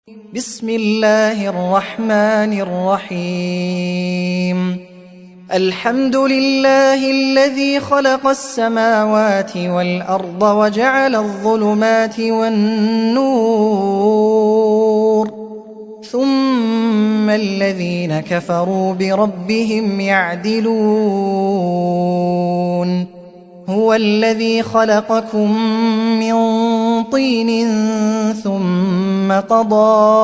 بسم الله الرحمن الرحيم الحمد لله الذي خلق السماوات والأرض وجعل الظلمات والنور ثم الذين كفروا بربهم يعدلون هو الذي خلقكم من طين ثم قضى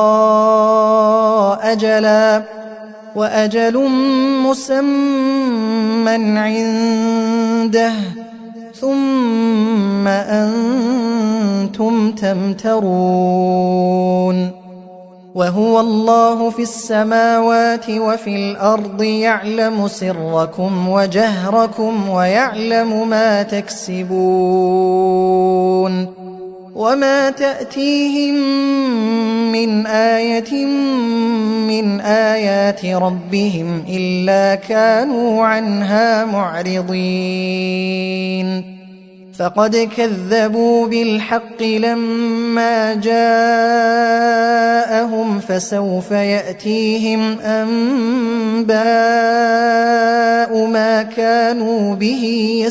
أجلا وأجل مسمى عنده ثم أنتم تمترون وهو الله في السماوات وفي الأرض يعلم سركم وجهركم ويعلم ما تكسبون وما تأتيهم من آية من آيات ربهم إلا كانوا عنها معرضين فقد كذبوا بالحق لما جاءهم فسوف يأتيهم أنباء ما كانوا به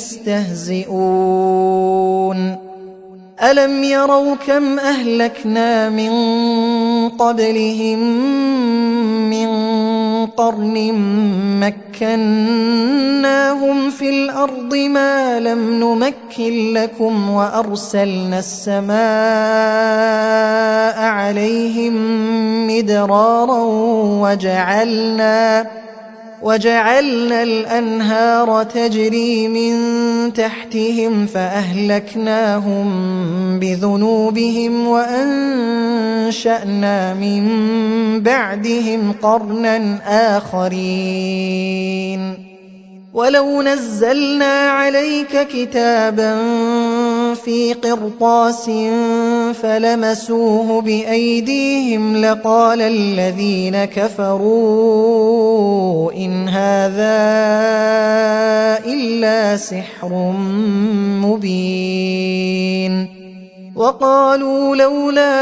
يستهزئون ألم يروا كم أهلكنا من قبلهم من قرن مكناهم في الأرض ما لم نمكن لكم وأرسلنا السماء عليهم مدرارا وجعلنا الأنهار تجري من تحتهم فأهلكناهم بذنوبهم وأنشأنا من بعدهم قرنا آخرين ولو نزلنا عليك كتابا في قرطاس فلمسوه بأيديهم لقال الذين كفروا إن هذا إلا سحر مبين وقالوا لولا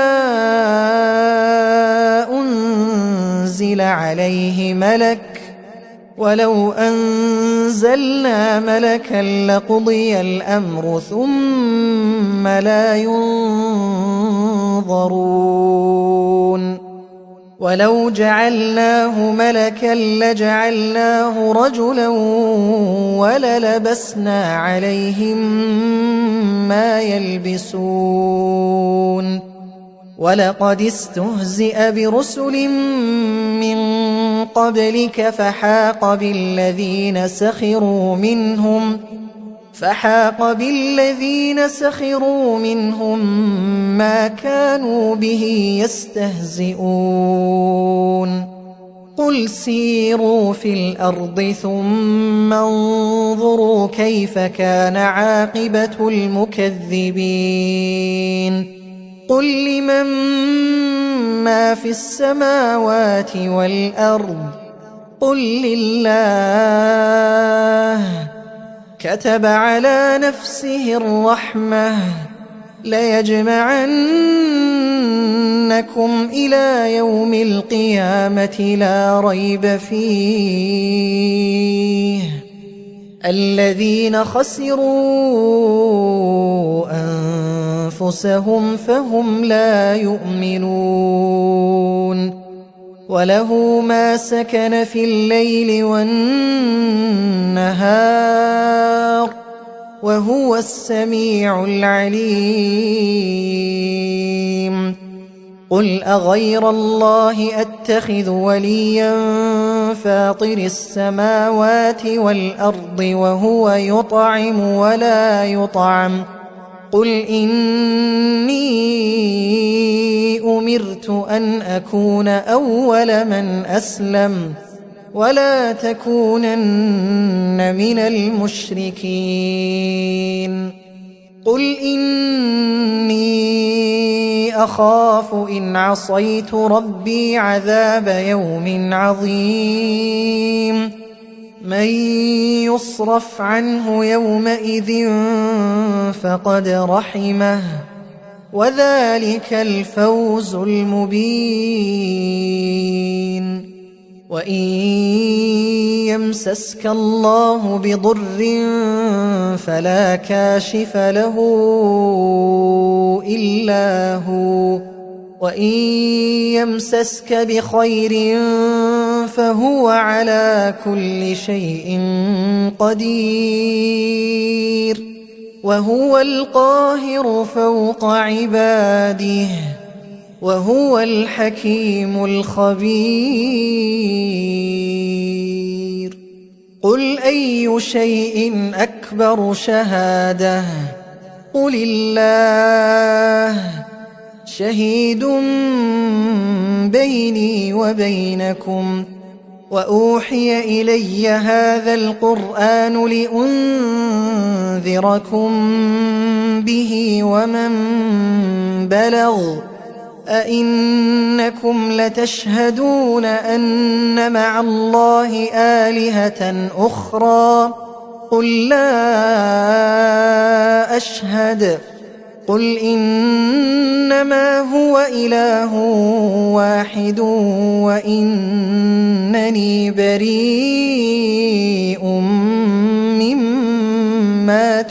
أنزل عليه ملك ولو أنزلنا ملكا لقضي الأمر ثم لا ينظرون ولو جعلناه ملكا لجعلناه رجلا وللبسنا عليهم ما يلبسون ولقد استهزئ برسل من قبلك فحاق بالذين سخروا منهم ما كانوا به يستهزئون قل سيروا في الأرض ثم انظروا كيف كان عاقبة المكذبين قل لمن ما في السماوات والأرض قل لله كتب على نفسه الرحمة ليجمعنكم إلى يوم القيامة لا ريب فيه الذين خسروا أنفسهم فهم لا يؤمنون وله ما سكن في الليل والنهار وهو السميع العليم قل أغير الله أتخذ وليا فاطر السماوات والأرض وهو يطعم ولا يطعم قل إني أمرت أن أكون أول من أسلم ولا تكونن من المشركين قل إني أخاف إن عصيت ربي عذاب يوم عظيم من يصرف عنه يومئذ فقد رحمه وذلك الفوز المبين. وإن يمسسك الله بضر فلا كاشف له إلا هو، وإن يمسسك بخير فهو على كل شيء قدير، وهو القاهر فوق عباده، وهو الحكيم الخبير. قل أي شيء أكبر شهادة؟ قل الله شهيد بيني وبينكم، وأوحي إلي هذا القرآن لأنذركم به ومن بلغ. أئنكم لتشهدون أن مع الله آلهة أخرى؟ قل لا أشهد. قل إنما هو إله واحد وإنني بريء مما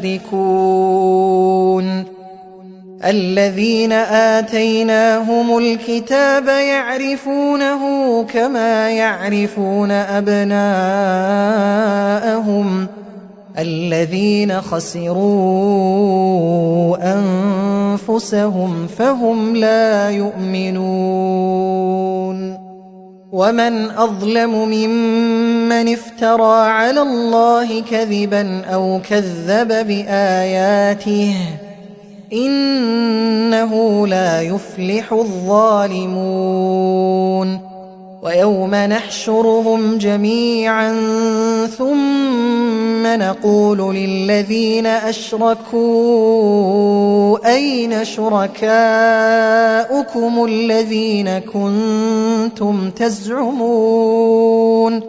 تشركون. الذين آتيناهم الكتاب يعرفونه كما يعرفون أبناءهم، الذين خسروا أنفسهم فهم لا يؤمنون. ومن أظلم ممن افترى على الله كذبا أو كذب بآياته، إنه لا يفلح الظالمون. ويوم نحشرهم جميعا ثم نقول للذين أشركوا أين شركاؤكم الذين كنتم تزعمون؟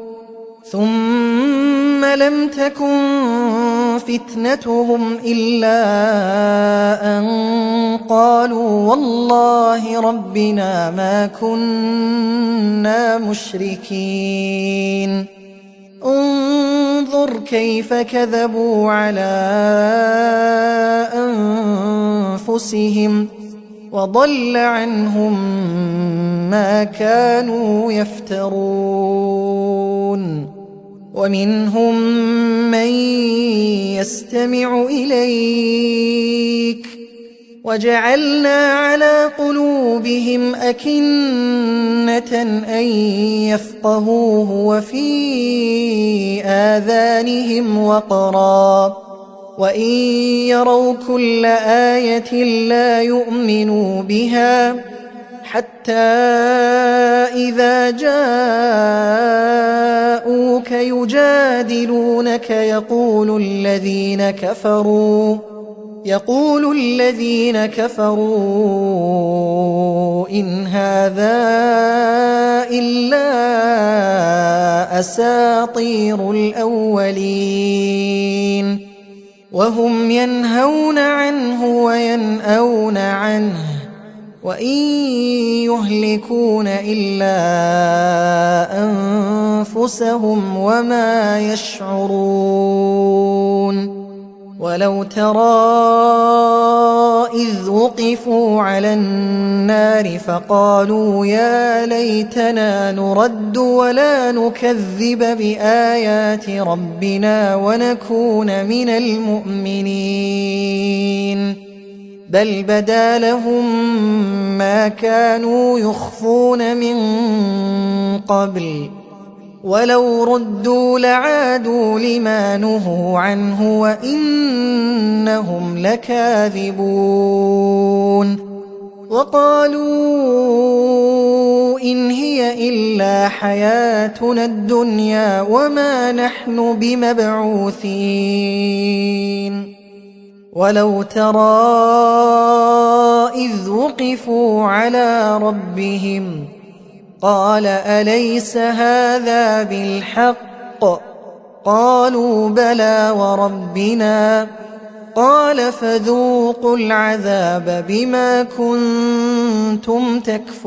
ثم لم تكن فتنتهم إلا أن قالوا والله ربنا ما كنا مشركين. انظر كيف كذبوا على أنفسهم وضل عنهم ما كانوا يفترون. ومنهم من يستمع إليك وجعلنا على قلوبهم أكنة أن يفقهوه وفي آذانهم وقرا، وإن يروا كل آية لا يؤمنوا بها، حتى إذا جاءوك يجادلونك يقول الذين كفروا إن هذا إلا أساطير الأولين، وهم ينهون عنه وينأون عنه، وإن يهلكون إلا أنفسهم وما يشعرون. ولو ترى إذ وقفوا على النار فقالوا يا ليتنا نرد ولا نكذب بآيات ربنا ونكون من المؤمنين، بل بدا لهم ما كانوا يخفون من قبل، ولو ردوا لعادوا لما نهوا عنه وإنهم لكاذبون. وقالوا إن هي إلا حياتنا الدنيا وما نحن بمبعوثين. ولو ترى إذ وقفوا على ربهم قال أليس هذا بالحق؟ قالوا بلى وربنا، قال فذوقوا العذاب بما كنتم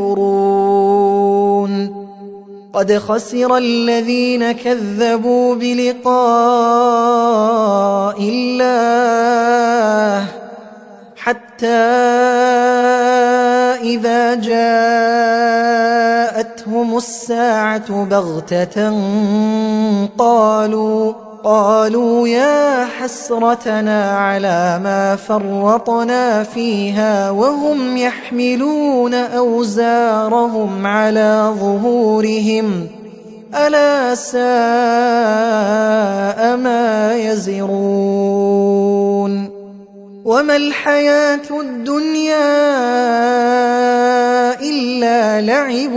تكفرون قد خسر الذين كذبوا بلقاء الله حتى إذا جاءتهم الساعة بغتة قالوا يا حسرتنا على ما فرطنا فيها وهم يحملون أوزارهم على ظهورهم ألا ساء ما يزرون وما الحياة الدنيا إلا لعب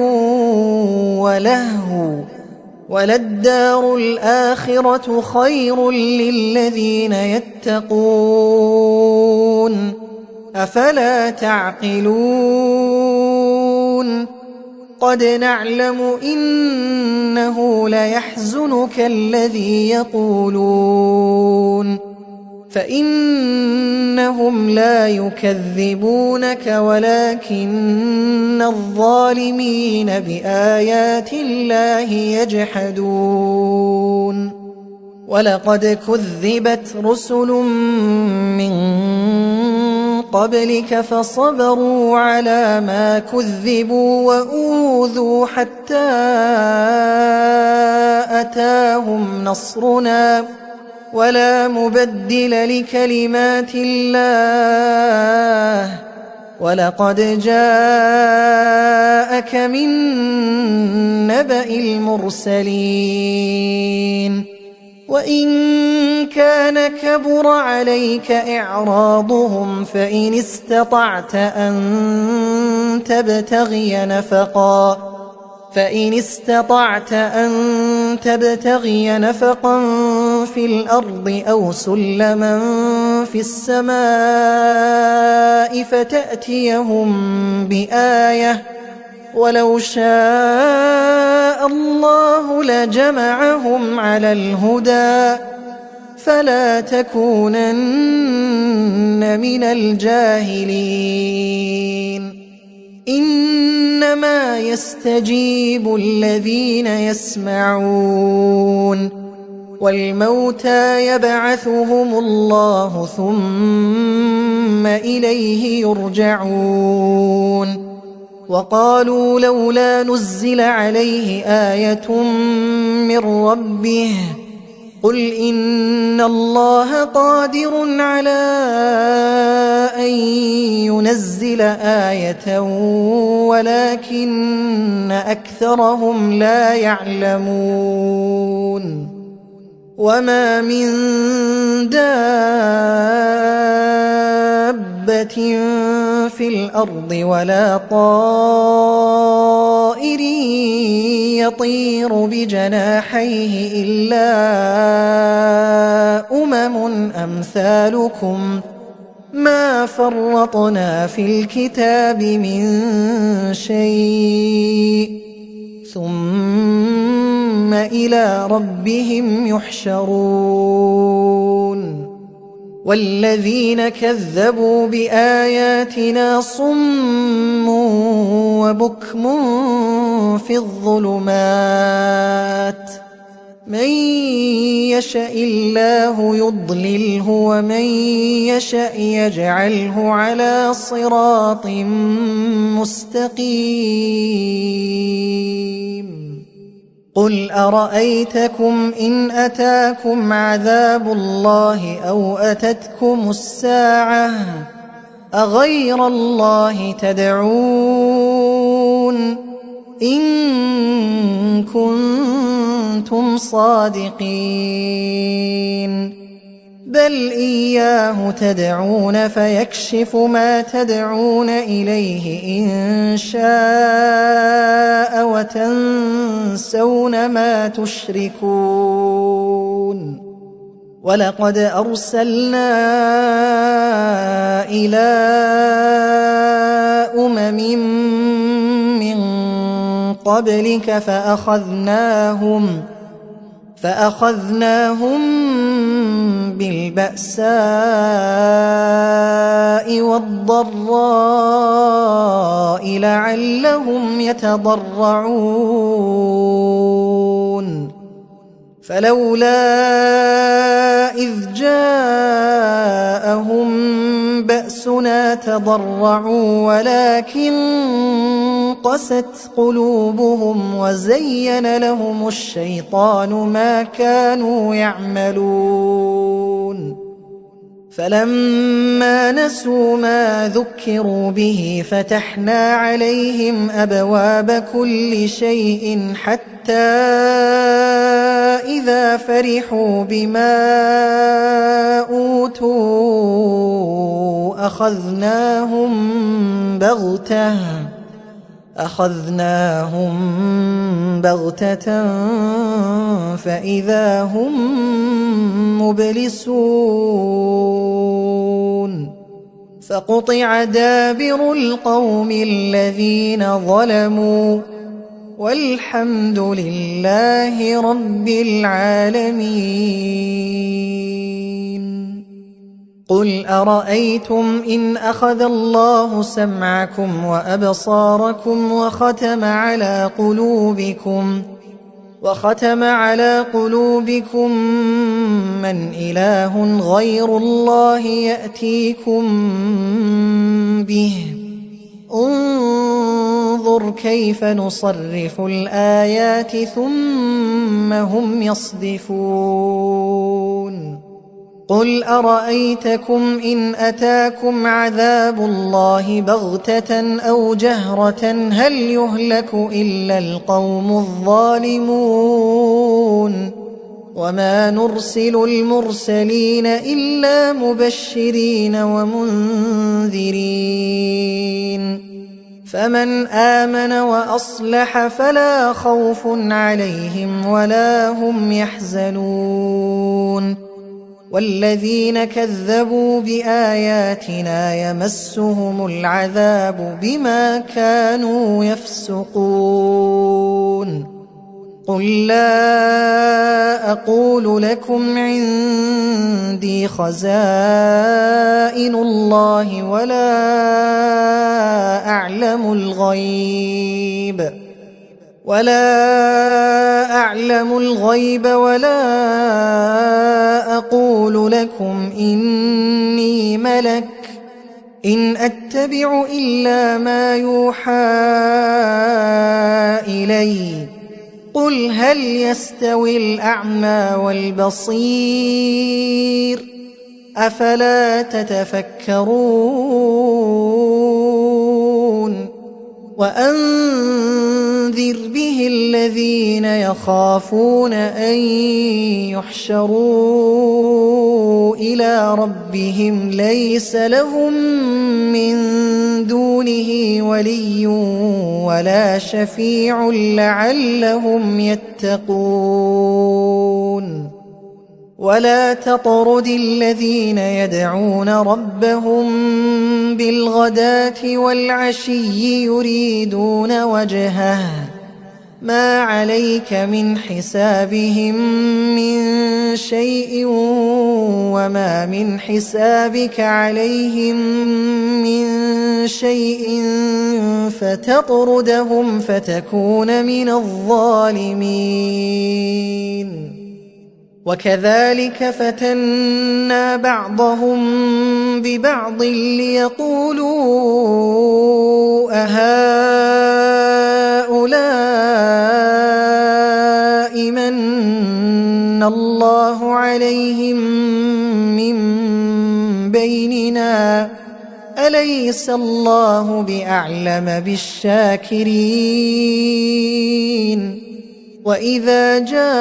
ولهو وللدار الآخرة خير للذين يتقون أفلا تعقلون قد نعلم إنه ليحزنك الذي يقولون فإنهم لا يكذبونك ولكن الظالمين بآيات الله يجحدون ولقد كذبت رسل من قبلك فصبروا على ما كذبوا وأوذوا حتى أتاهم نصرنا ولا مبدل لكلمات الله ولقد جاءك من نبأ المرسلين وإن كان كبر عليك إعراضهم فإن استطعت أن تبتغي نفقا في الأرض أو سلما في السماء فتأتيهم بآية ولو شاء الله لجمعهم على الهدى فلا تكونن من الجاهلين إنما يستجيب الذين يسمعون والموتى يبعثهم الله ثم إليه يرجعون وقالوا لولا نزل عليه آية من ربه قل إن الله قادر على أن ينزل آية ولكن أكثرهم لا يعلمون وما من دابة في الأرض ولا طائر يطير بجناحيه إلا أمثالكم ما فرطنا في الكتاب من شيء ثم إلى ربهم يحشرون والذين كذبوا بآياتنا صم وبكم في الظلمات من يشاء الله يضلله ومن يشاء يجعله على صراط مستقيم قل أرأيتكم إن أتاكم عذاب الله أو أتتكم الساعة أغير الله تدعون إن كنتم صادقين بل إياه تدعون فيكشف ما تدعون إليه إن شاء وتنسون ما تشركون ولقد أرسلنا إلى أمم من قبلك فأخذناهم بالبأساء والضراء لعلهم يتضرعون فلولا إذ جاءهم بأسنا تضرعوا ولكن قست قلوبهم وزين لهم الشيطان ما كانوا يعملون فلما نسوا ما ذكروا به فتحنا عليهم أبواب كل شيء حتى إذا فرحوا بما أوتوا أخذناهم بغتة فإذا هم مبلسون فقطع دابر القوم الذين ظلموا والحمد لله رب العالمين. قل أرأيتم إن أخذ الله سمعكم وأبصاركم وختم على قلوبكم من إله غير الله يأتيكم به انظر كيف نصرف الآيات ثم هم يصدفون. قل أرأيتكم إن أتاكم عذاب الله بغتة أو جهرة هل يهلك إلا القوم الظالمون وما نرسل المرسلين إلا مبشرين ومنذرين فمن آمن وأصلح فلا خوف عليهم ولا هم يحزنون والذين كذبوا بآياتنا يمسهم العذاب بما كانوا يفسقون. قل لا أقول لكم عندي خزائن الله ولا أعلم الغيب ولا أقول لكم إني ملك إن أتبع إلا ما يوحى إلي قل هل يستوي الأعمى والبصير أفلا تتفكرون. وأنذر به الذين يخافون أن يحشروا إلى ربهم ليس لهم من دونه ولي ولا شفيع لعلهم يتقون. ولا تطرد الذين يدعون ربهم بالغداة والعشي يريدون وجهه ما عليك من حسابهم من شيء وما من حسابك عليهم من شيء فتطردهم فتكون من الظالمين. وكذلك فتنا بعضهم ببعض ليقولوا أهؤلاء من الله عليهم من بيننا أليس الله بأعلم بالشاكرين. وإذا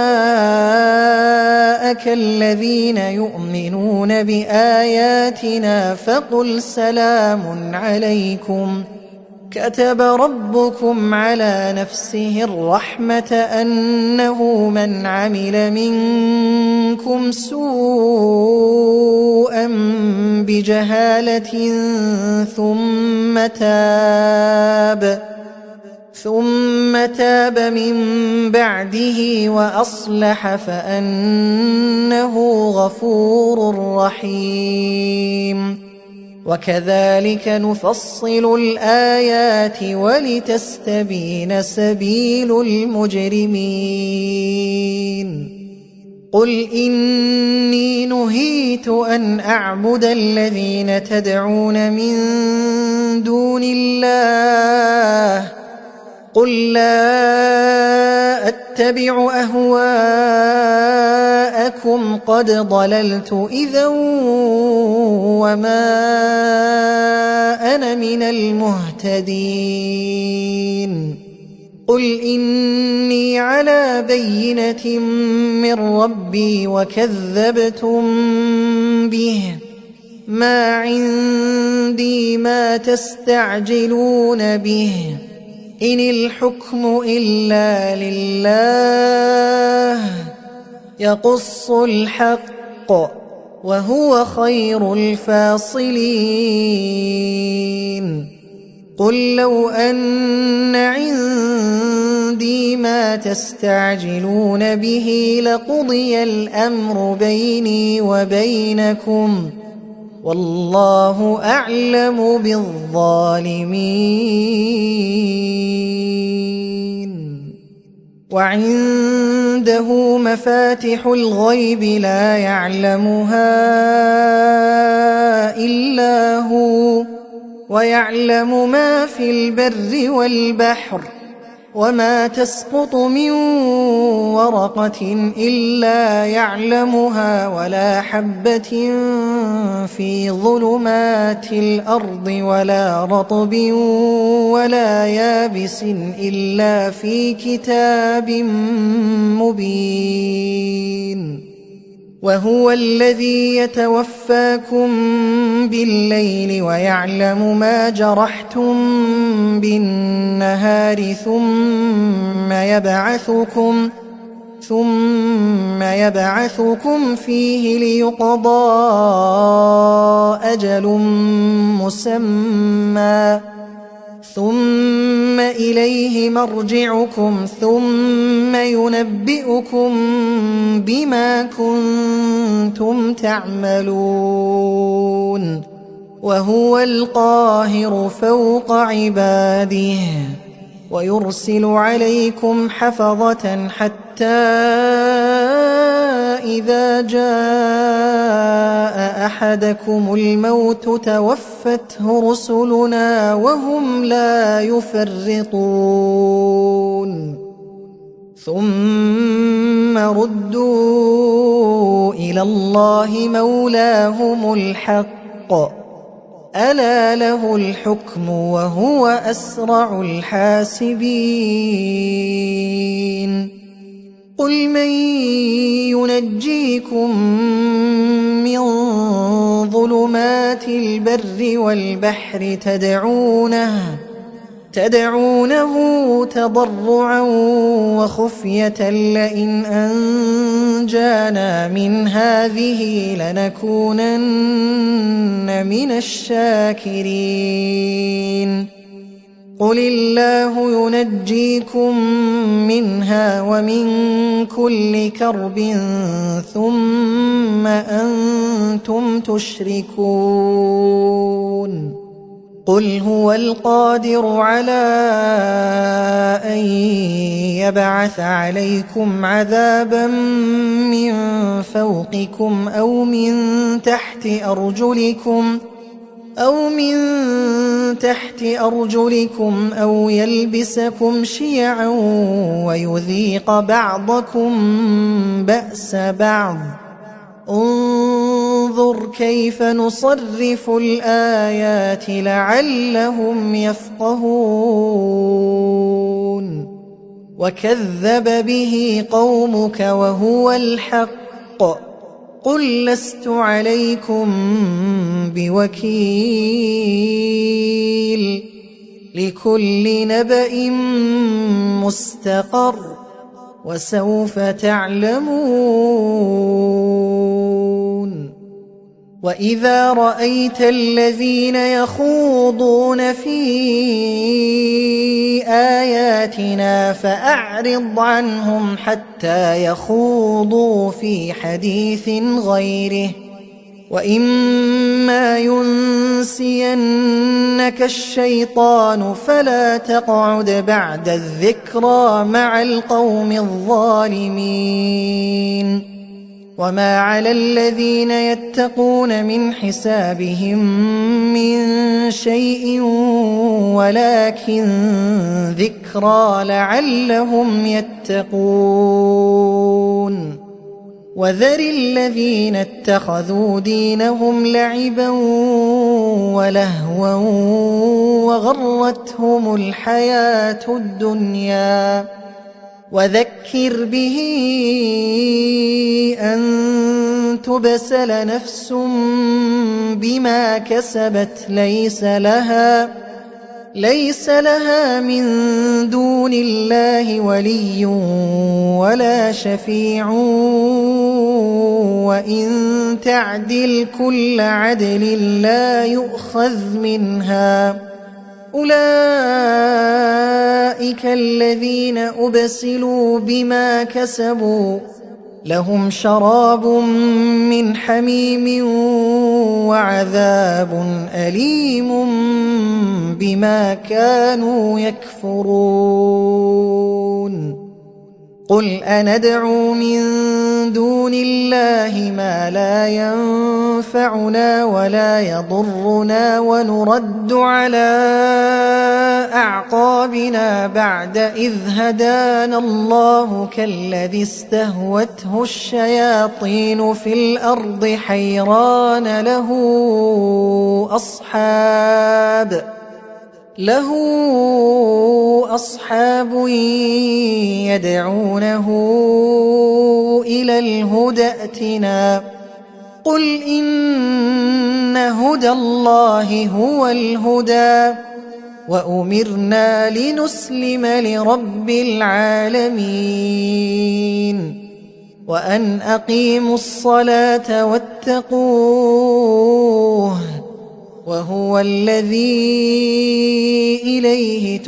جاءك الذين يؤمنون بآياتنا فقل سلام عليكم كتب ربكم على نفسه الرحمة أنه من عمل منكم سوءا بجهالة ثم تاب من بعده وأصلح فأنه غفور رحيم وكذلك نفصل الآيات ولتستبين سبيل المجرمين قل إني نهيت أن أعبد الذين تدعون من دون الله قل لا أتبع أهواءكم قد ضللت إذا وما أنا من المهتدين قل إني على بينة من ربي وكذبتم به ما عندي ما تستعجلون به إن الحكم إلا لله يقص الحق وهو خير الفاصلين قل لو أن عندي ما تستعجلون به لقضي الأمر بيني وبينكم والله أعلم بالظالمين وعنده مفاتح الغيب لا يعلمها إلا هو ويعلم ما في البر والبحر وما تسقط من ورقة إلا يعلمها ولا حبة في ظلمات الأرض ولا رطب ولا يابس إلا في كتاب مبين وهو الذي يتوفاكم بالليل ويعلم ما جرحتم بالنهار ثم يبعثكم فيه ليقضى أجل مسمى ثم إليه مرجعكم ثم ينبئكم بما كنتم تعملون وهو القاهر فوق عباده ويرسل عليكم حفظة حتى إذا جاء أحدكم الموت توفته رسلنا وهم لا يفرطون ثم ردوا إلى الله مولاهم الحق ألا له الحكم وهو أسرع الحاسبين قل من ينجيكم من ظلمات البر والبحر تدعونه تضرعا وخفية لئن أنجانا من هذه لنكونن من الشاكرين قل الله ينجيكم منها ومن كل كرب ثم أنتم تشركون قل هو القادر على أن يبعث عليكم عذابا من فوقكم أو من تحت أرجلكم أو يلبسكم شيعا ويذيق بعضكم بأس بعض انظر كيف نصرف الآيات لعلهم يفقهون وكذب به قومك وهو الحق قل لست عليكم بوكيل لكل نبأ مستقر وسوف تعلمون وإذا رأيت الذين يخوضون في آياتنا فأعرض عنهم حتى يخوضوا في حديث غيره، وإما ينسينك الشيطان فلا تقعد بعد الذكرى مع القوم الظالمين. وما على الذين يتقون من حسابهم من شيء ولكن ذكرى لعلهم يتقون. وذر الذين اتخذوا دينهم لعبا ولهوا وغرتهم الحياة الدنيا، وذكر به أن تبسل نفس بما كسبت ليس لها من دون الله ولي ولا شفيع، وإن تعدل كل عدل لا يؤخذ منها. أولئك الذين أبسلوا بما كسبوا لهم شراب من حميم وعذاب أليم بما كانوا يكفرون. قل أندعو من دون الله ما لا ينفعنا ولا يضرنا ونرد على أعقابنا بعد إذ هدانا الله كالذي استهوته الشياطين في الأرض حيران له أصحاب يدعونه إلى الهدى ائتنا. قل إن هدى الله هو الهدى وأمرنا لنسلم لرب العالمين وأن أقيموا الصلاة واتقوه وهو الذي إليه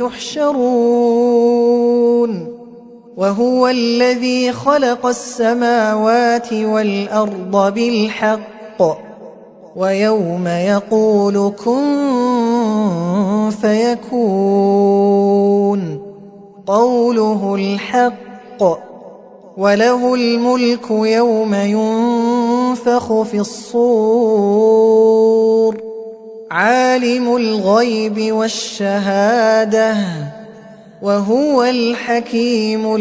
تحشرون. وهو الذي خلق السماوات والأرض بالحق ويوم يقول كن فيكون قوله الحق وله الملك يوم ينفخ في الصور عالم الغيب والشهادة وهو الحكيم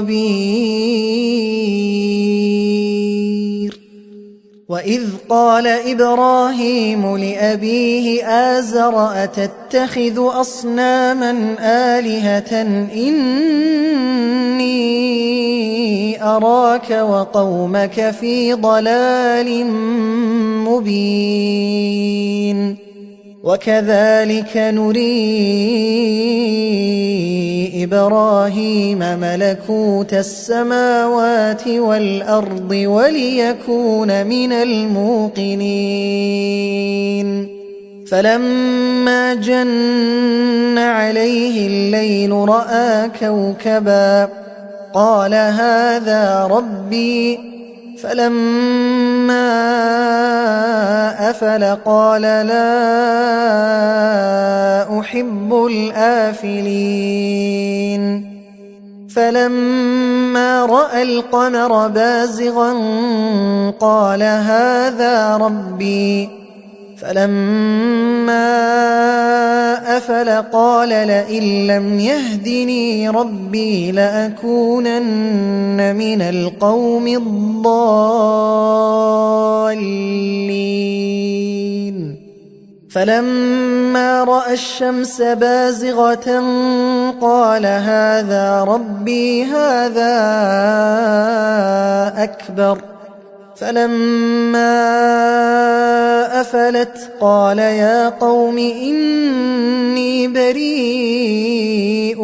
الخبير. وإذ قال إبراهيم لأبيه آزر أتتخذ أصناما آلهة إني أراك وقومك في ضلال مبين. وكذلك نري إبراهيم ملكوت السماوات والأرض وليكون من الموقنين. فلما جن عليه الليل رأى كوكبا قال هذا ربي فلما أفل قال لا أحب الآفلين. فلما رأى القمر بازغا قال هذا ربي فلما أفل قال لئن لم يهدني ربي لأكونن من القوم الضالين. فلما رأى الشمس بازغة قال هذا ربي هذا أكبر. فلما أفلت قال يا قوم إني بريء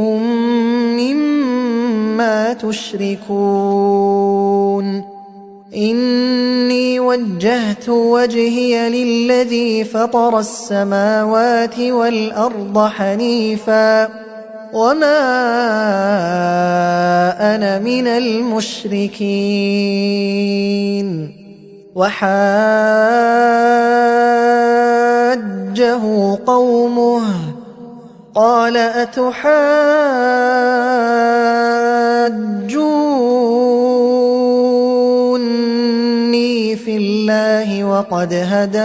مما تشركون إني وجهت وجهي للذي فطر السماوات والأرض حنيفا وما أنا من المشركين. وحاجه قومه قال أتحاجوني في الله وقد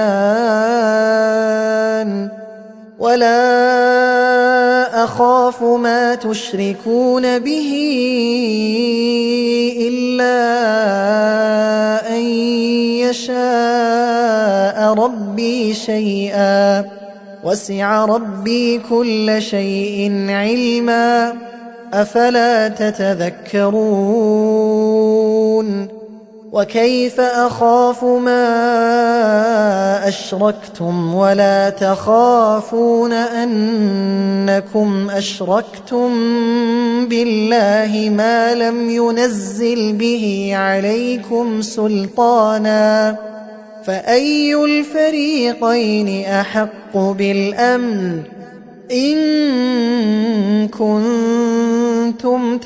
هدان ولا أخاف ما تشركون به إلا أن يشاء ربي شيئا وسع ربي كل شيء علما أفلا تتذكرون. وكيف أخاف ما أشركتم ولا تخافون أنكم أشركتم بالله ما لم ينزل به عليكم سلطانا فأي الفريقين أحق بالأمن إن كنتم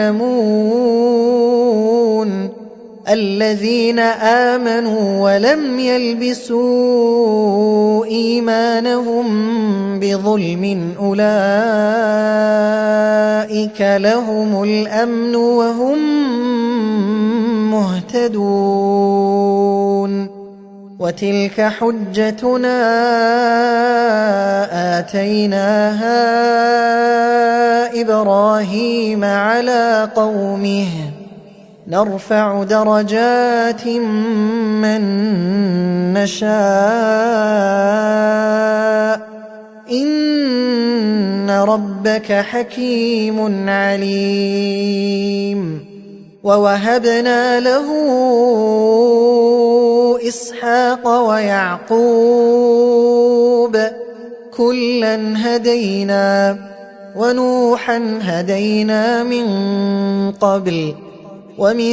تعلمون. الذين آمنوا ولم يلبسوا إيمانهم بظلم أولئك لهم الأمن وهم مهتدون. وتلك حجتنا آتيناها إبراهيم على قومه نرفع درجات من نشاء إن ربك حكيم عليم. ووهبنا له إسحاق ويعقوب كلا هدينا ونوحا هدينا من قبل ومن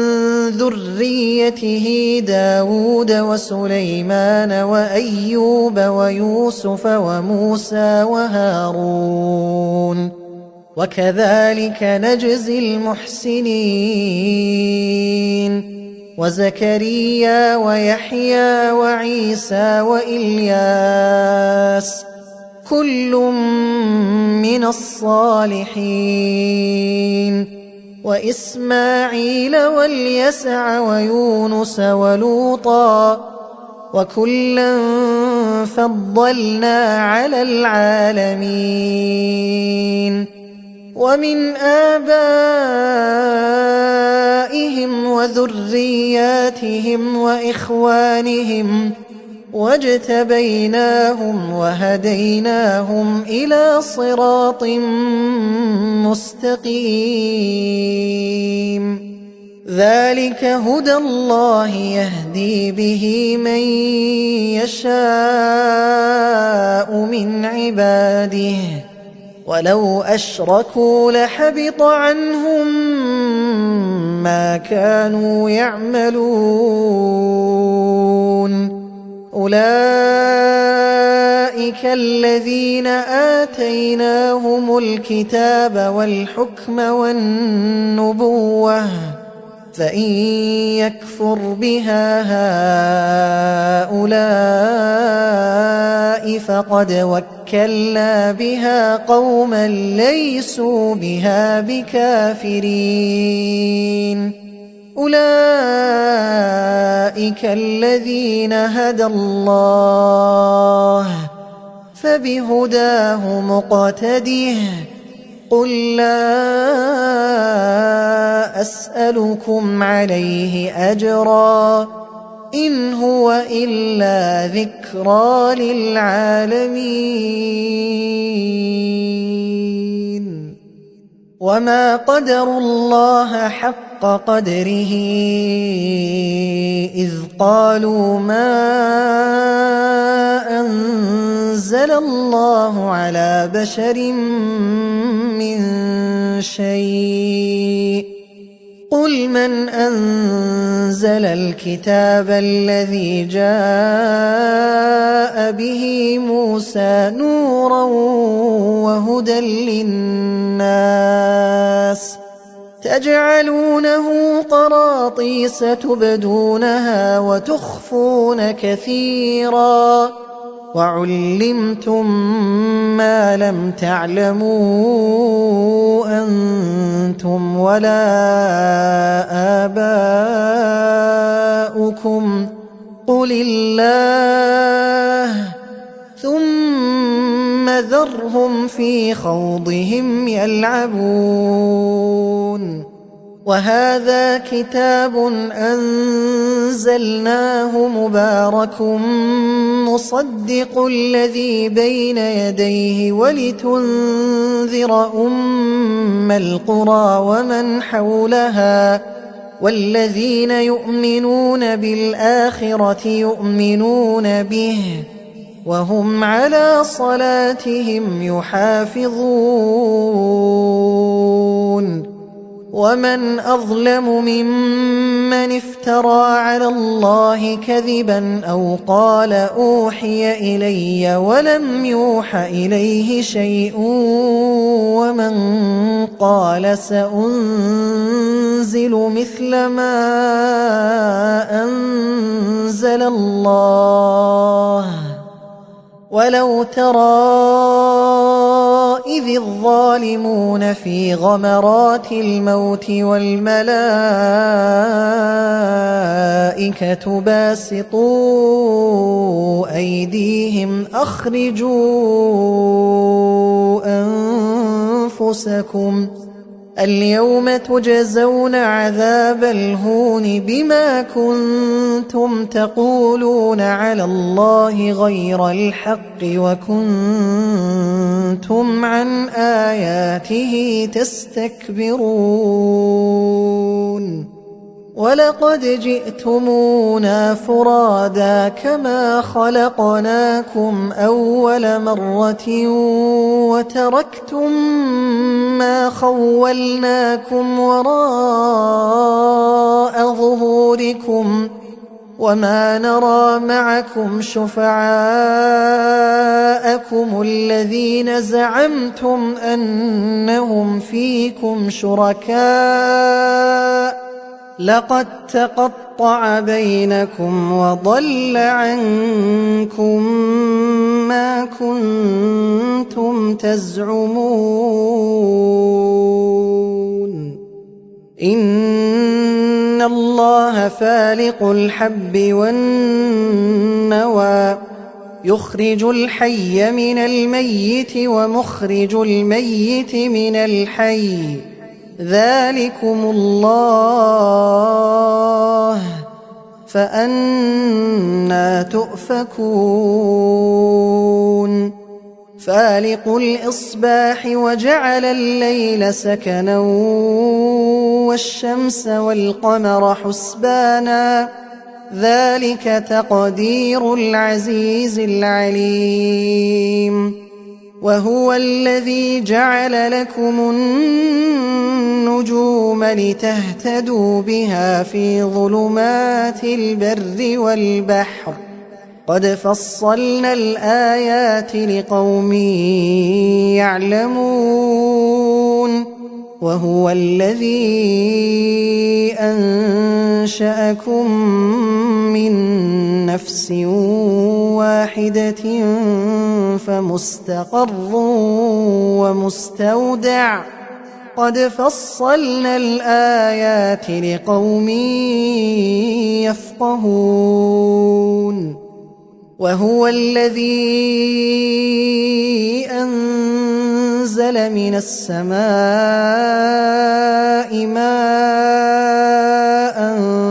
ذريته داود وسليمان وأيوب ويوسف وموسى وهارون وكذلك نجزي المحسنين. وزكريا ويحيى وعيسى وإلياس كل من الصالحين. وإسماعيل واليسع ويونس ولوطا وكلا فضلنا على العالمين. ومن آبائهم وذرياتهم وإخوانهم واجتبيناهم وهديناهم إلى صراط مستقيم. ذلك هدى الله يهدي به من يشاء من عباده ولو أشركوا لحبط عنهم ما كانوا يعملون. أولئك الذين آتيناهم الكتاب والحكم والنبوة فإن يكفر بها هؤلاء فقد وكلنا بها قوما ليسوا بها بكافرين. أولئك الذين هدى الله فبهداه مقتده. قل لا أسألكم عليه أجرا إن هو إلا ذكرى للعالمين. وما قدروا الله حق قدره إذ قالوا ما أنزل الله على بشر من شيء قل من أنزل الكتاب الذي جاء به موسى نورا وهدى للناس تجعلونه قراطيس تبدونها وتخفون كثيرا وعلمتم ما لم تعلموا أنتم ولا آباؤكم قل الله ثم ذرهم في خوضهم يلعبون وهذا كتاب أنزلناه مبارك مصدق الذي بين يديه ولتنذر أم القرى ومن حولها والذين يؤمنون بالآخرة يؤمنون به وهم على صلاتهم يحافظون ومن أظلم ممن افترى على الله كذبا أو قال أوحي إلي ولم يوح إليه شيء ومن قال سأنزل مثل ما أنزل الله ولو ترى إذ الظالمون في غمرات الموت والملائكة باسطوا أيديهم أخرجوا أنفسكم اليوم تجزون عذاب الهون بما كنتم تقولون على الله غير الحق وكنتم عن آياته تستكبرون ولقد جئتمونا فرادا كما خلقناكم أول مرة وتركتم ما خولناكم وراء ظهوركم وما نرى معكم شفعاءكم الذين زعمتم أنهم فيكم شركاء لقد تقطع بينكم وضل عنكم ما كنتم تزعمون إن الله فالق الحب والنوى يخرج الحي من الميت ومخرج الميت من الحي ذلكم الله فأنى تؤفكون فالق الإصباح وجعل الليل سكنا والشمس والقمر حسبانا ذلك تقدير العزيز العليم وهو الذي جعل لكم النجوم لتهتدوا بها في ظلمات البر والبحر قد فصلنا الآيات لقوم يعلمون وهو الذي أنشأكم من نفس واحدة فمستقر ومستودع قد فصلنا الآيات لقوم يفقهون وهو الذي أنزل من السماء ماء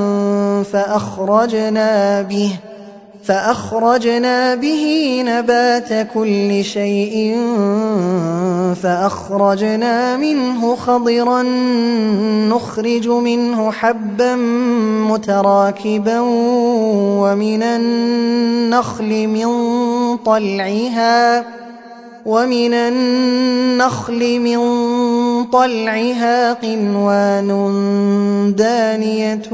فأخرجنا به نبات كل شيء فأخرجنا منه خضرا نخرج منه حبا متراكبا ومن النخل من طلعها قنوان دانية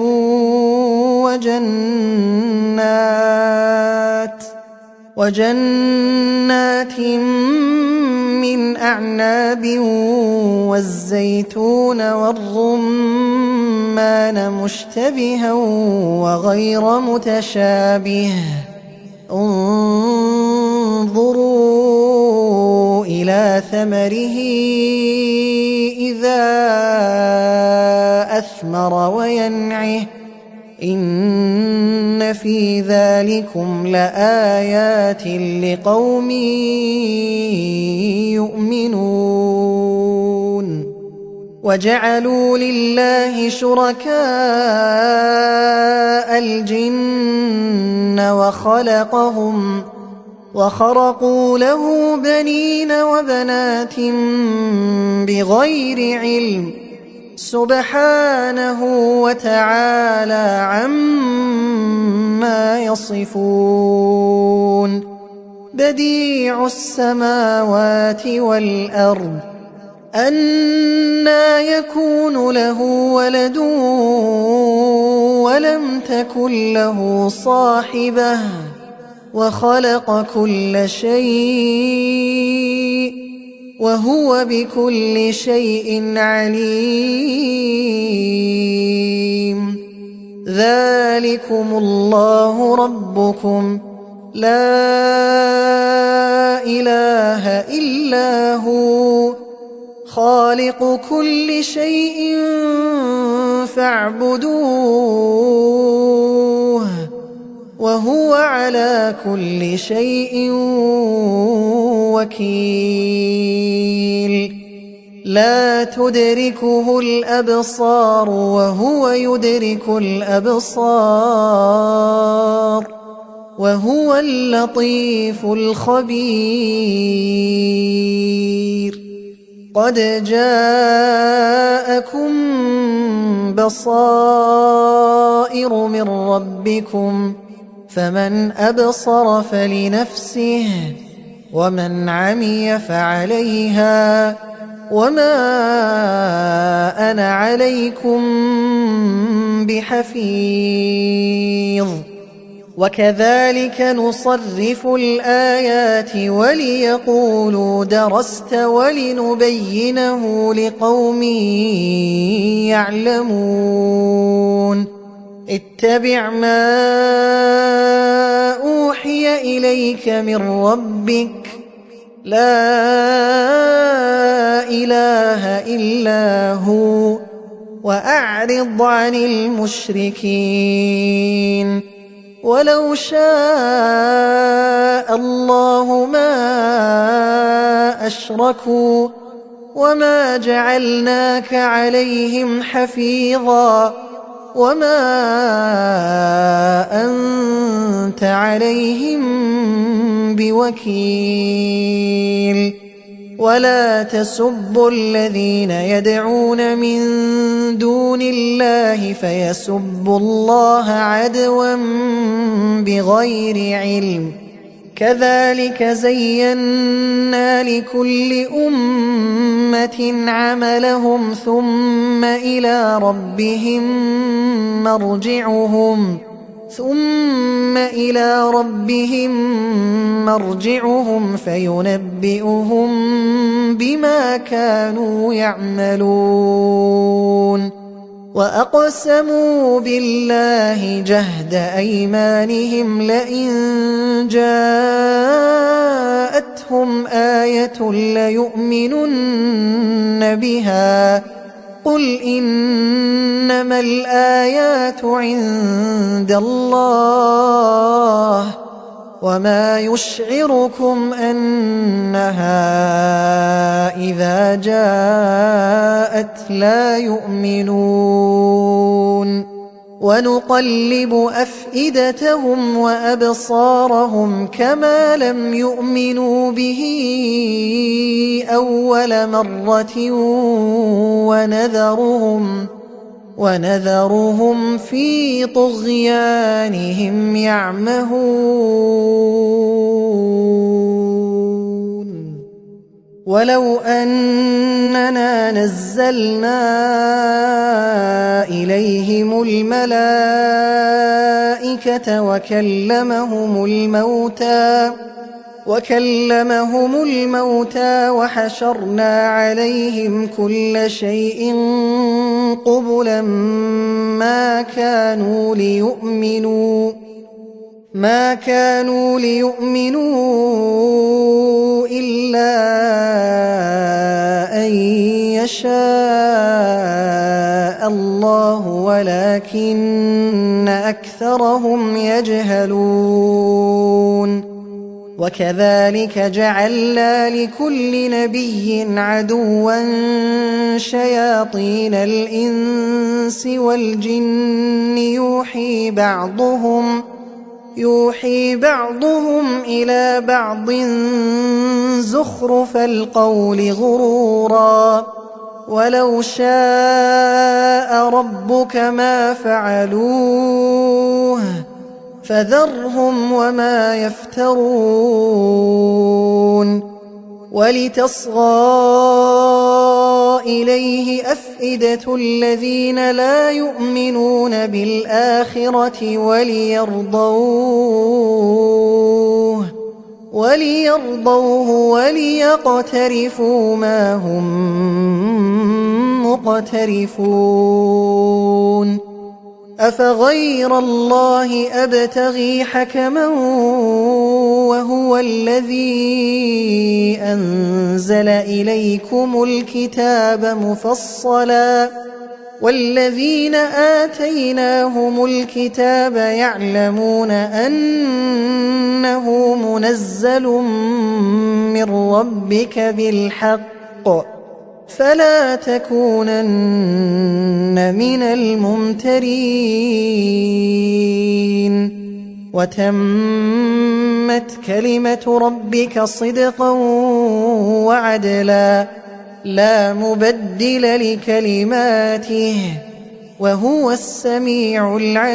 وجنات من أعناب والزيتون والرمان مشتبها وغير متشابه انظروا إلى ثمره إذا أثمر وينعه إن في ذلكم لآيات لقوم يؤمنون وجعلوا لله شركاء الجن وخرقوا له بنين وبنات بغير علم سبحانه وتعالى عما يصفون بديع السماوات والأرض أنى يكون له ولد ولم تكن له صاحبة وخلق كل شيء وهو بكل شيء عليم ذلكم الله ربكم لا إله إلا هو خالق كل شيء فاعبدوه وهو على كل شيء وكيل لا تدركه الأبصار وهو يدرك الأبصار وهو اللطيف الخبير قد جاءكم بصائر من ربكم فمن أبصر فلنفسه ومن عمي فعليها وما أنا عليكم بحفيظ وكذلك نصرف الآيات وليقولوا درست ولنبينه لقوم يعلمون اتبع ما أوحي إليك من ربك لا إله إلا هو وأعرض عن المشركين ولو شاء الله ما أشركوا وما جعلناك عليهم حفيظا وما أنت عليهم بوكيل ولا تسبوا الذين يدعون من دون الله فيسبوا الله عدوا بغير علم كذلك زينا لكل أمة عملهم ثم إلى ربهم مرجعهم فينبئهم بما كانوا يعملون وأقسموا بالله جهد أيمانهم لئن جاءتهم آية ليؤمنن بها قل إنما الآيات عند الله وما يشعركم أنها إذا جاءت لا يؤمنون ونقلب أفئدتهم وأبصارهم كما لم يؤمنوا به أول مرة ونذرهم في طغيانهم يعمهون ولو أننا نزلنا إليهم الملائكة وكلمهم الموتى وحشرنا عليهم كل شيء قبلا ما كانوا ليؤمنوا إلا أن يشاء الله ولكن أكثرهم يجهلون وكذلك جعلنا لكل نبي عدوا شياطين الإنس والجن يوحي بعضهم إلى بعض زخرف القول غرورا ولو شاء ربك ما فعلوه فذرهم وما يفترون ولتصغى إليه أفئدة الذين لا يؤمنون بالآخرة وليرضوه وليقترفوا ما هم مقترفون أفغير الله أبتغي حكما وهو الذي أنزل إليكم الكتاب مفصلا والذين آتيناهم الكتاب يعلمون أنه منزل من ربك بالحق فلا تكونن من الممترين وتمت كلمة ربك صدقا وعدلا لا مبدل لكلماته وهو السميع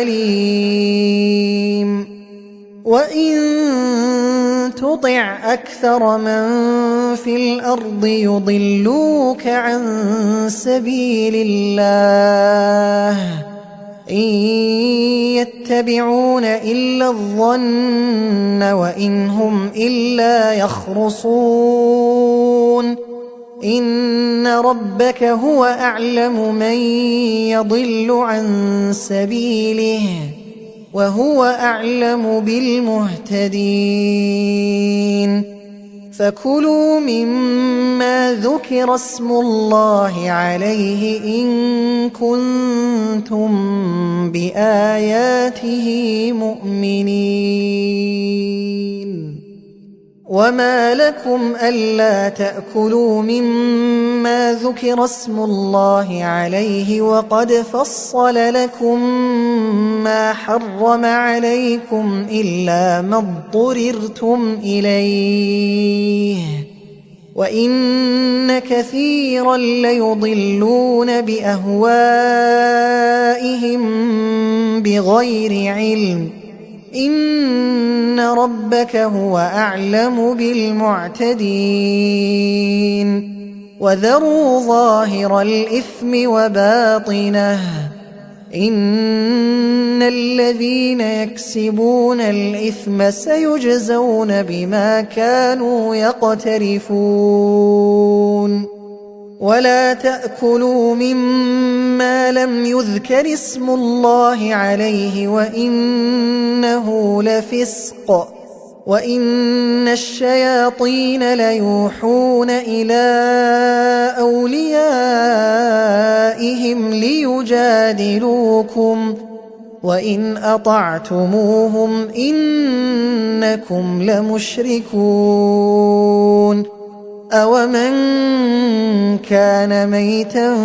العليم وإن تطع أكثر من في الأرض يضلوك عن سبيل الله إن يتبعون إلا الظن وإن هم إلا يخرصون إن ربك هو أعلم من يضل عن سبيله وهو أعلم بالمهتدين فكلوا مما ذكر اسم الله عليه إن كنتم بآياته مؤمنين وما لكم ألا تأكلوا مما ذكر اسم الله عليه وقد فصل لكم ما حرم عليكم إلا ما اضطررتم إليه وإن كثيرا ليضلون بأهوائهم بغير علم إن ربك هو أعلم بالمعتدين وذروا ظاهر الإثم وباطنه إن الذين يكسبون الإثم سيجزون بما كانوا يقترفون ولا تأكلوا مما لم يذكر اسم الله عليه وإنه لفسق وإن الشياطين ليوحون إلى أوليائهم ليجادلوكم وإن أطعتموهم إنكم لمشركون أومن كان ميتا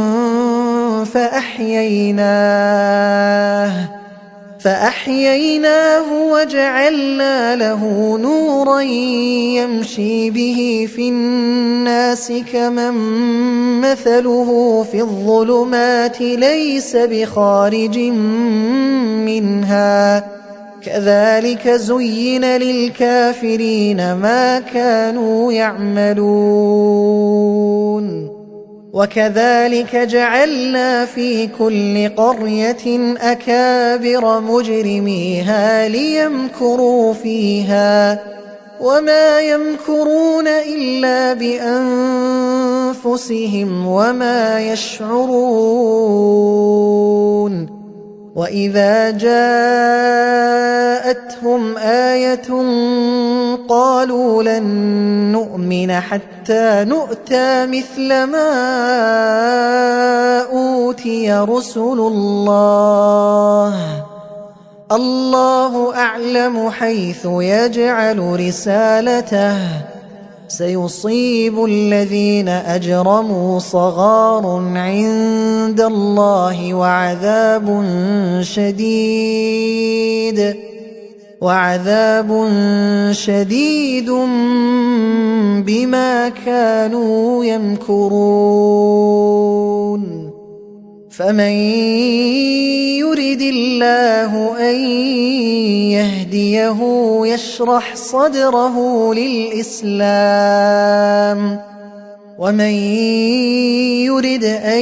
فأحييناه وجعلنا له نورا يمشي به في الناس كمن مثله في الظلمات ليس بخارج منها كذلك زين للكافرين ما كانوا يعملون وكذلك جعلنا في كل قرية أكابر مجرميها ليمكروا فيها وما يمكرون إلا بأنفسهم وما يشعرون وإذا جاءتهم آية قالوا لن نؤمن حتى نؤتى مثل ما أوتي رسل الله أعلم حيث يجعل رسالته سيصيب الذين أجرموا صغار عند الله وعذاب شديد بما كانوا يمكرون فمن يرد الله أن يهديه يشرح صدره للإسلام ومن يرد أن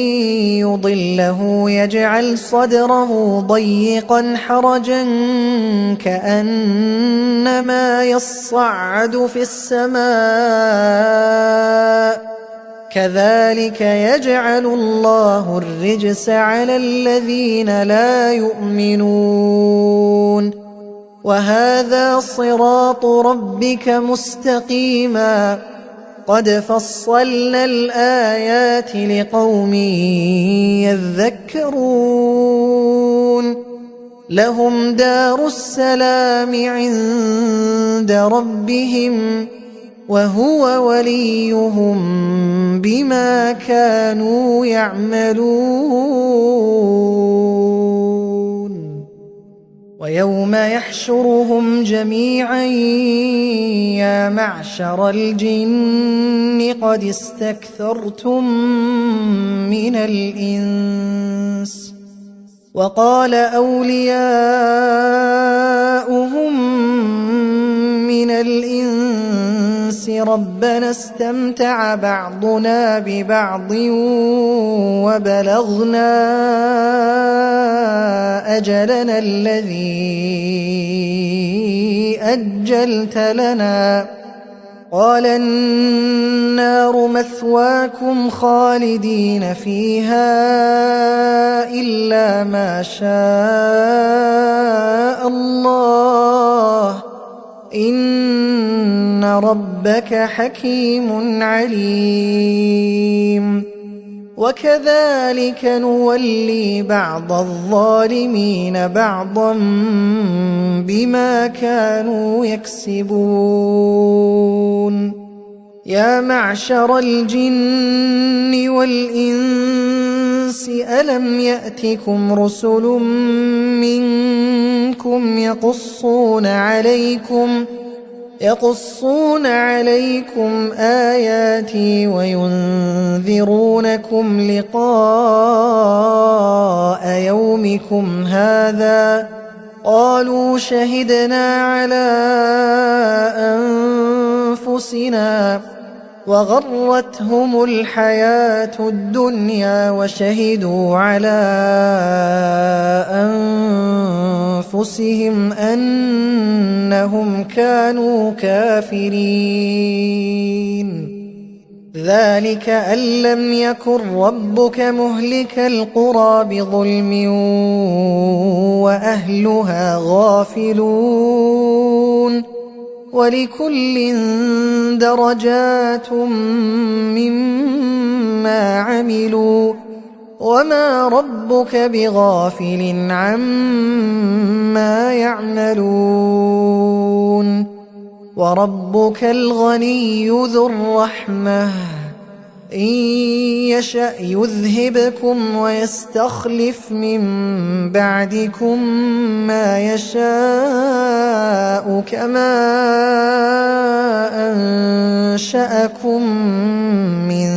يضله يجعل صدره ضيقا حرجا كأنما يصعد في السماء كذلك يجعل الله الرجس على الذين لا يؤمنون وهذا صراط ربك مستقيما قد فصلنا الآيات لقوم يذكرون لهم دار السلام عند ربهم وهو وليهم بما كانوا يعملون ويوم يحشرهم جميعا يا معشر الجن قد استكثرتم من الإنس وقال أولياؤهم من الإنس ربنا استمتع بعضنا ببعض وبلغنا أجلنا الذي أجلت لنا قال النار مثواكم خالدين فيها إلا ما شاء الله إن ربك حكيم عليم وكذلك نولي بعض الظالمين بعضا بما كانوا يكسبون يا معشر الجن والإنس ألم يأتكم رسل منكم يقصون عليكم آياتي وينذرونكم لقاء يومكم هذا قالوا شهدنا على أنفسنا وغرتهم الحياة الدنيا وشهدوا على أنفسهم أنهم كانوا كافرين ذلك أن لم يكن ربك مهلك القرى بظلم وأهلها غافلون ولكل درجات مما عملوا وما ربك بغافل عما يعملون وربك الغني ذو الرحمة إن يشأ يذهبكم ويستخلف من بعدكم ما يشاء كما أنشأكم من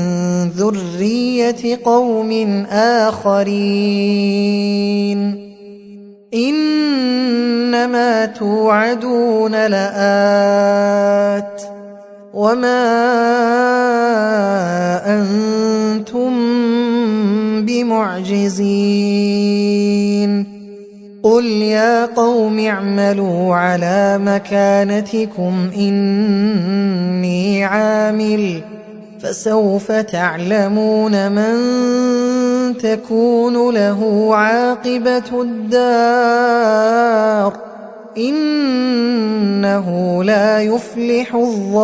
ذرية قوم آخرين إنما توعدون لآت وما أنتم بمعجزين قل يا قوم اعملوا على مكانتكم إني عامل فسوف تعلمون من تكون له عاقبة الدار إنه لا يفلح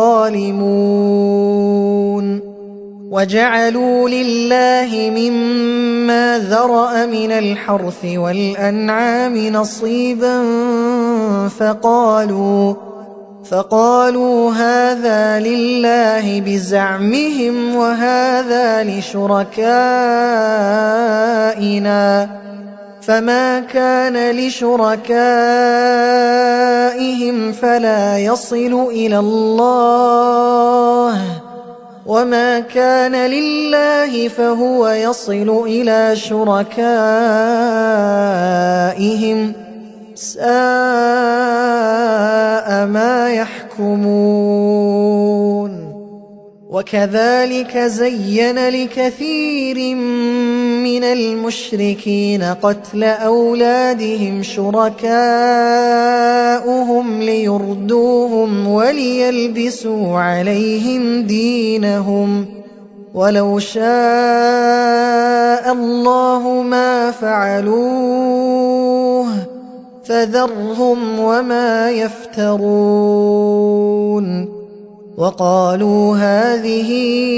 الظالمون وجعلوا لله مما ذرأ من الحرث والأنعام نصيبا فقالوا هذا لله بزعمهم وهذا لشركائنا فما كان لشركائهم فلا يصل إلى الله وما كان لله فهو يصل إلى شركائهم ساء ما يحكمون وكذلك زين لكثير من المشركين قتل أولادهم شركاؤهم ليردوهم وليلبسوا عليهم دينهم ولو شاء الله ما فعلوه فذرهم وما يفترون وقالوا هذه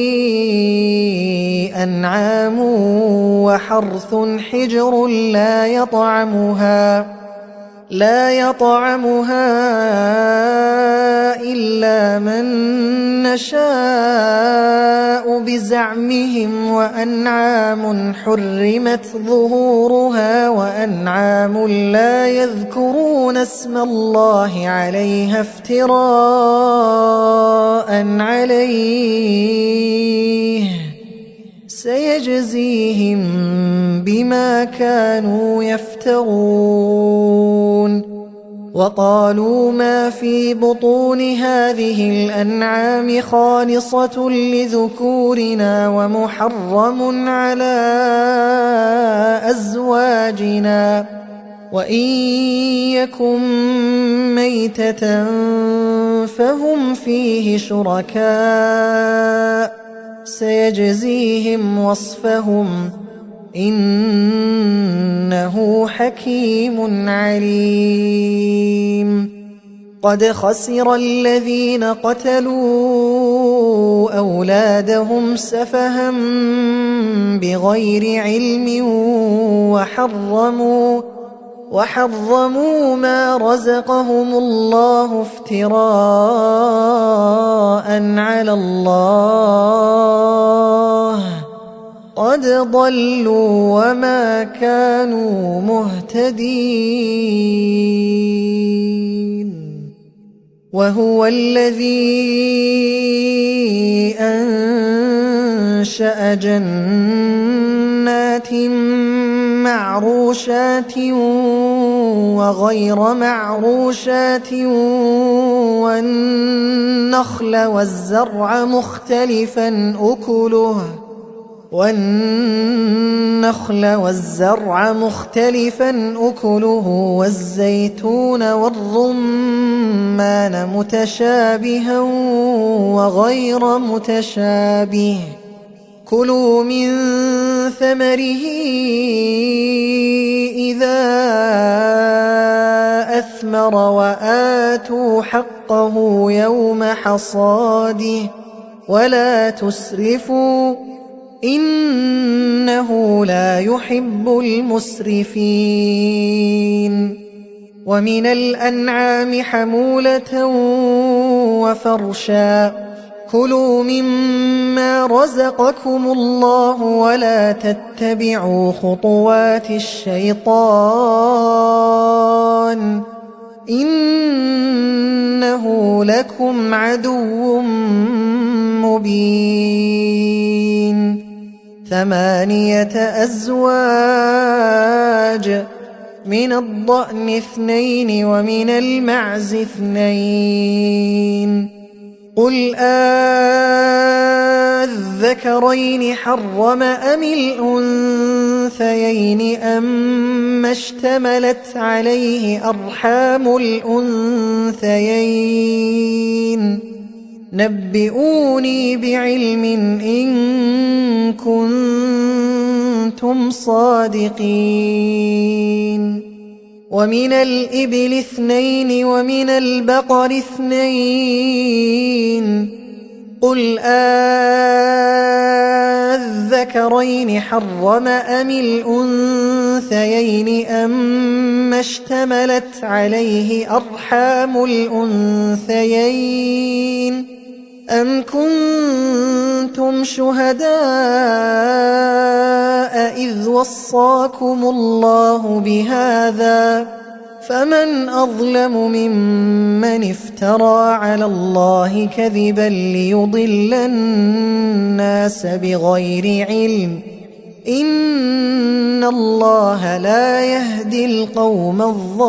أنعام وحرث حجر لا يطعمها إلا من نشاء بزعمهم وأنعام حرمت ظهورها وأنعام لا يذكرون اسم الله عليها افتراء عليه سيجزيهم بما كانوا يفترون وقالوا ما في بطون هذه الأنعام خالصة لذكورنا ومحرم على أزواجنا وإن يكن ميتة فهم فيه شركاء سيجزيهم وصفهم إنه حكيم عليم قد خسر الذين قتلوا أولادهم سفها بغير علم وحرموا ما رزقهم الله افتراء على الله قد ضلوا وما كانوا مهتدين وهو الذي أنشأ جنات معروشات وغير معروشات والنخل والزرع مختلفا أكله والزيتون والرمان متشابها وغير متشابه كلوا من ثمره إذا أثمر وآتوا حقه يوم حصاده ولا تسرفوا إنه لا يحب المسرفين ومن الأنعام حمولة وفرشا كلوا مما رزقكم الله ولا تتبعوا خطوات الشيطان إنه لكم عدو مبين 8 أزواج من الضأن 2 ومن المعز 2 قل الذكرين حرم أم الأنثيين أما اشتملت عليه أرحام الأنثيين نبئوني بعلم إن كنتم صادقين ومن الإبل 2 ومن البقر 2 قل الذكرين حرم أم الأنثيين أما اشتملت عليه أرحام الأنثيين أم كنتم شهداء إذ وصاكم الله بهذا فمن أظلم ممن افترى على الله كذبا ليضل الناس بغير علم إن الله لا يهدي القوم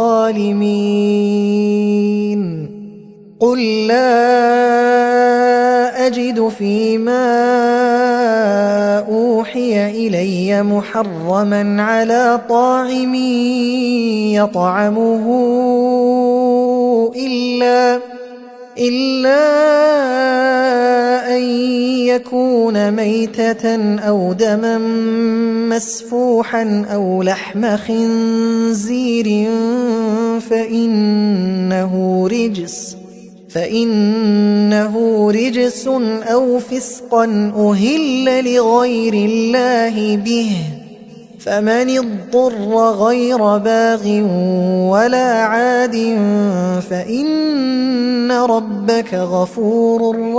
الظالمين قل لا أجد فيما أوحي إلي محرما على طاعم يطعمه إلا أن يكون ميتة أو دما مسفوحا أو لحم خنزير فإنه رجس أو فسقا أهل لغير الله به فمن اضطر غير باغ ولا عاد فإن ربك غفور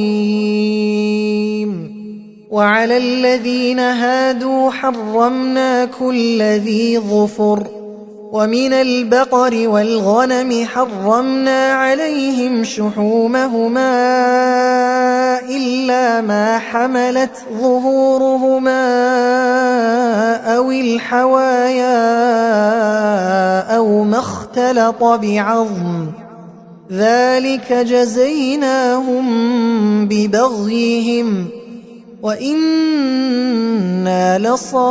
رحيم وعلى الذين هادوا حرمنا كل ذي ظفر ومن البقر والغنم حرمنا عليهم شحومهما إلا ما حملت ظهورهما أو الحوايا أو ما اختلط بعظم ذلك جزيناهم ببغيهم وإنا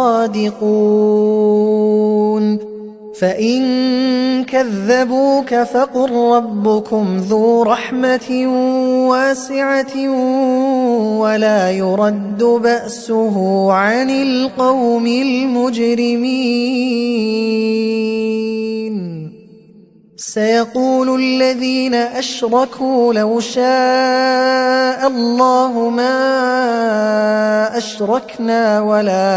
لصادقون فإن كذبوك فقل ربكم ذو رحمة واسعة ولا يرد بأسه عن القوم المجرمين سيقول الذين أشركوا لو شاء الله ما أشركنا ولا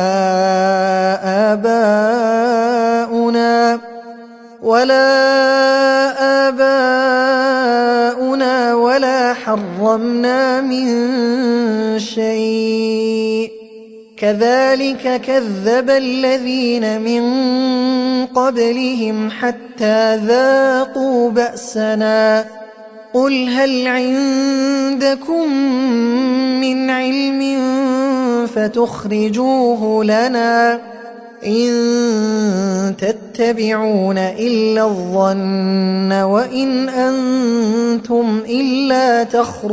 آباؤنا ولا حرمنا من شيء كذلك كذب الذين من قبلهم حتى ذاقوا بأسنا قل هل عندكم من علم فتخرجوه لنا إن تتبعون إلا الظن وإن أنتم إلا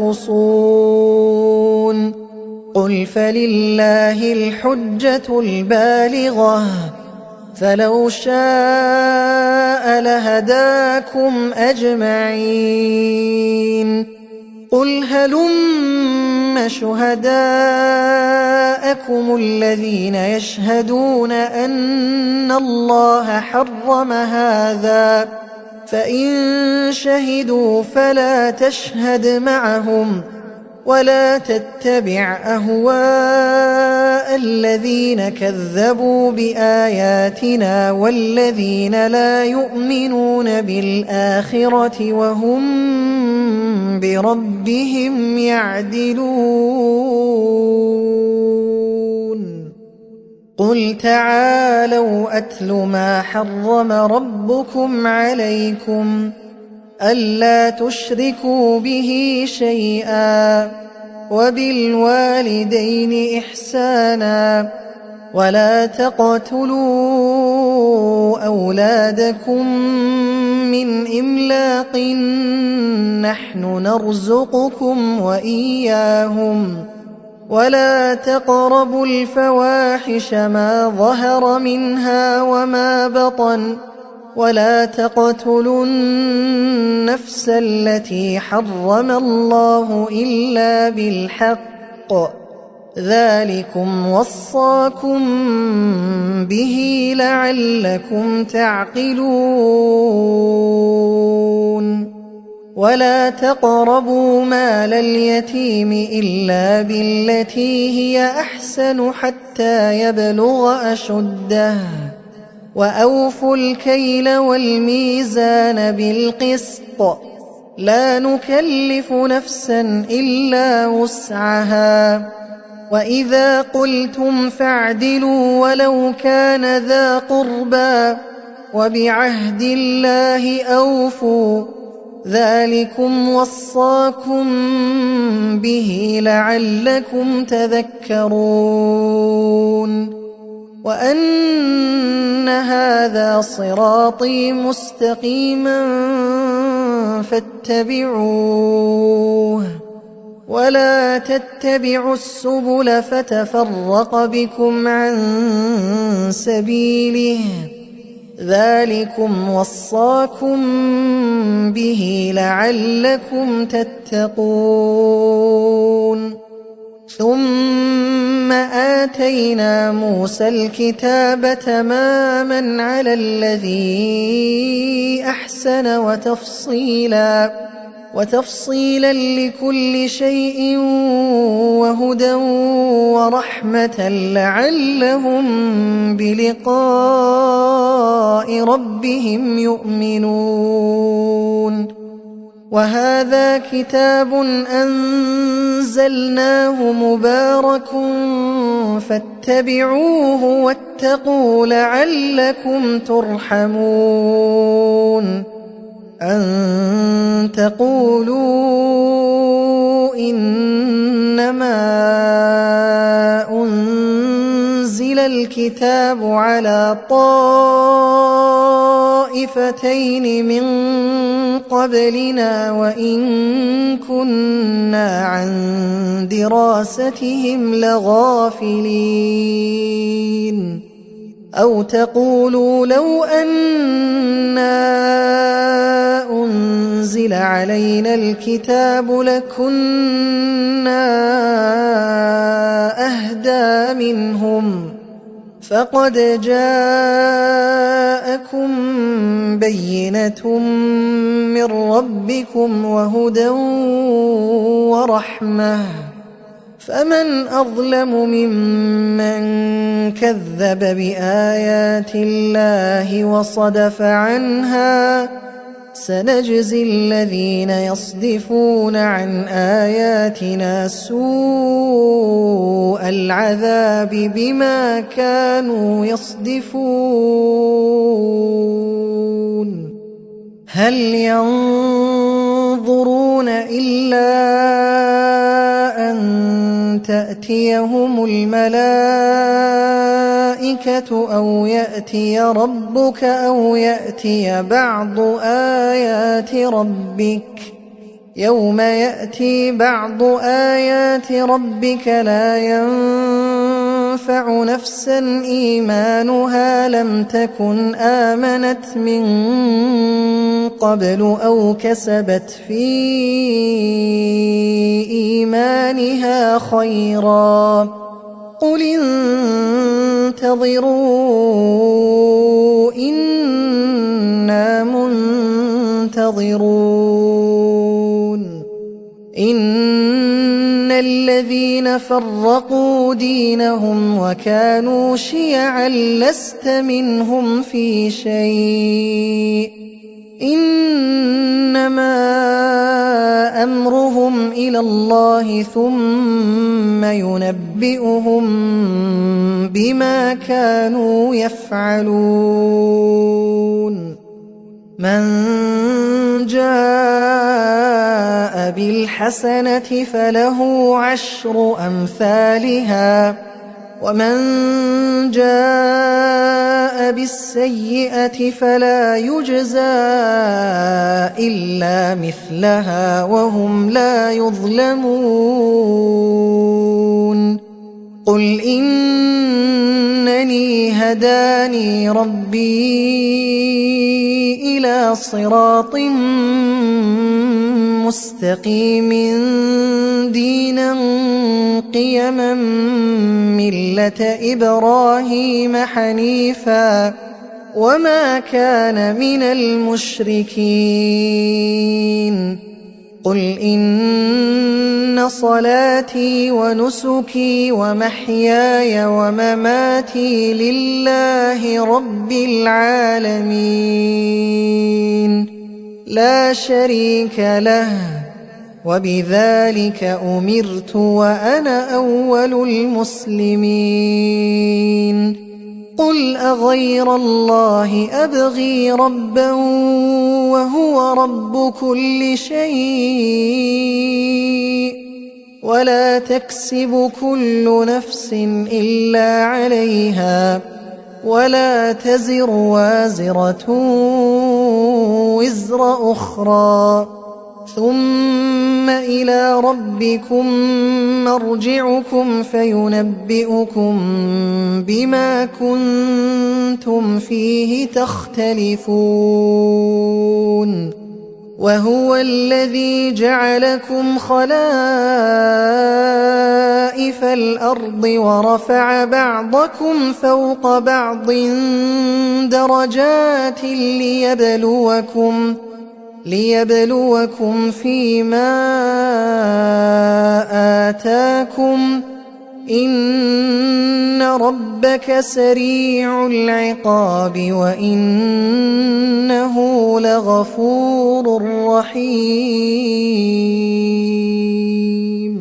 تخرصون قل فلله الحجة البالغة فلو شاء لهداكم أجمعين قل هلم شهداءكم الذين يشهدون أن الله حرم هذا فإن شهدوا فلا تشهد معهم ولا تتبع أهواء الذين كذبوا بآياتنا والذين لا يؤمنون بالآخرة وهم بربهم يعدلون قل تعالوا أتل ما حرم ربكم عليكم ألا تشركوا به شيئا وبالوالدين إحسانا ولا تقتلوا أولادكم من إملاق نحن نرزقكم وإياهم ولا تقربوا الفواحش ما ظهر منها وما بطن ولا تقتلوا النفس التي حرم الله إلا بالحق ذلكم وصاكم به لعلكم تعقلون ولا تقربوا مال اليتيم إلا بالتي هي أحسن حتى يبلغ أشده وأوفوا الكيل والميزان بالقسط لا نكلف نفسا إلا وسعها وإذا قلتم فاعدلوا ولو كان ذا قربى وبعهد الله أوفوا ذلكم وصاكم به لعلكم تذكرون وأن هذا صراطي مستقيما فاتبعوه ولا تتبعوا السبل فتفرق بكم عن سبيله ذلكم وصاكم به لعلكم تتقون ثم آتينا موسى الكتاب تماما على الذي أحسن وتفصيلا لكل شيء وهدى ورحمة لعلهم بلقاء ربهم يؤمنون وهذا كتاب أنزلناه مبارك فاتبعوه واتقوا لعلكم ترحمون أن تقولوا إنما أنزل الكتاب على طائفتين من قبلنا وإن كنا عن دراستهم لغافلين أو تقولوا لو أنا أنزل علينا الكتاب لكنا أهدى منهم فقد جاءكم بينة من ربكم وهدى ورحمة فمن أظلم ممن كذب بآيات الله وصدف عنها سنجزي الذين يصدفون عن آياتنا سوء العذاب بما كانوا يصدفون هل ينظرون إلا أن تأتيهم الملائكة أو يأتي ربك أو يأتي بعض آيات ربك يوم يأتي بعض آيات ربك لا ينفع نفسا إيمانها لم تكن آمنت من قبل أو كسبت في إيمانها خيرا قل انتظروا إنا منتظرون إن الذين فرقوا دينهم وكانوا شيعا لست منهم في شيء إنما أمرهم إلى الله ثم ينبئهم بما كانوا يفعلون من جاء بالحسنة فله 10 أمثالها ومن جاء بالسيئة فلا يجزى إلا مثلها وهم لا يظلمون قل إنني هداني ربي إلى صراط مستقيم دينا قيما ملة إبراهيم حنيفا وما كان من المشركين قل إن صلاتي ونسكي ومحياي ومماتي لله رب العالمين لا شريك له وبذلك أمرت وأنا أول المسلمين قل أغير الله أبغي ربا وهو رب كل شيء ولا تكسب كل نفس إلا عليها ولا تزر وازرة وزر أخرى ثم إلى ربكم مرجعكم فينبئكم بما كنتم فيه تختلفون وهو الذي جعلكم خلائف الأرض ورفع بعضكم فوق بعض درجات ليبلوكم فيما آتاكم إن ربك سريع العقاب وإنه لغفور رحيم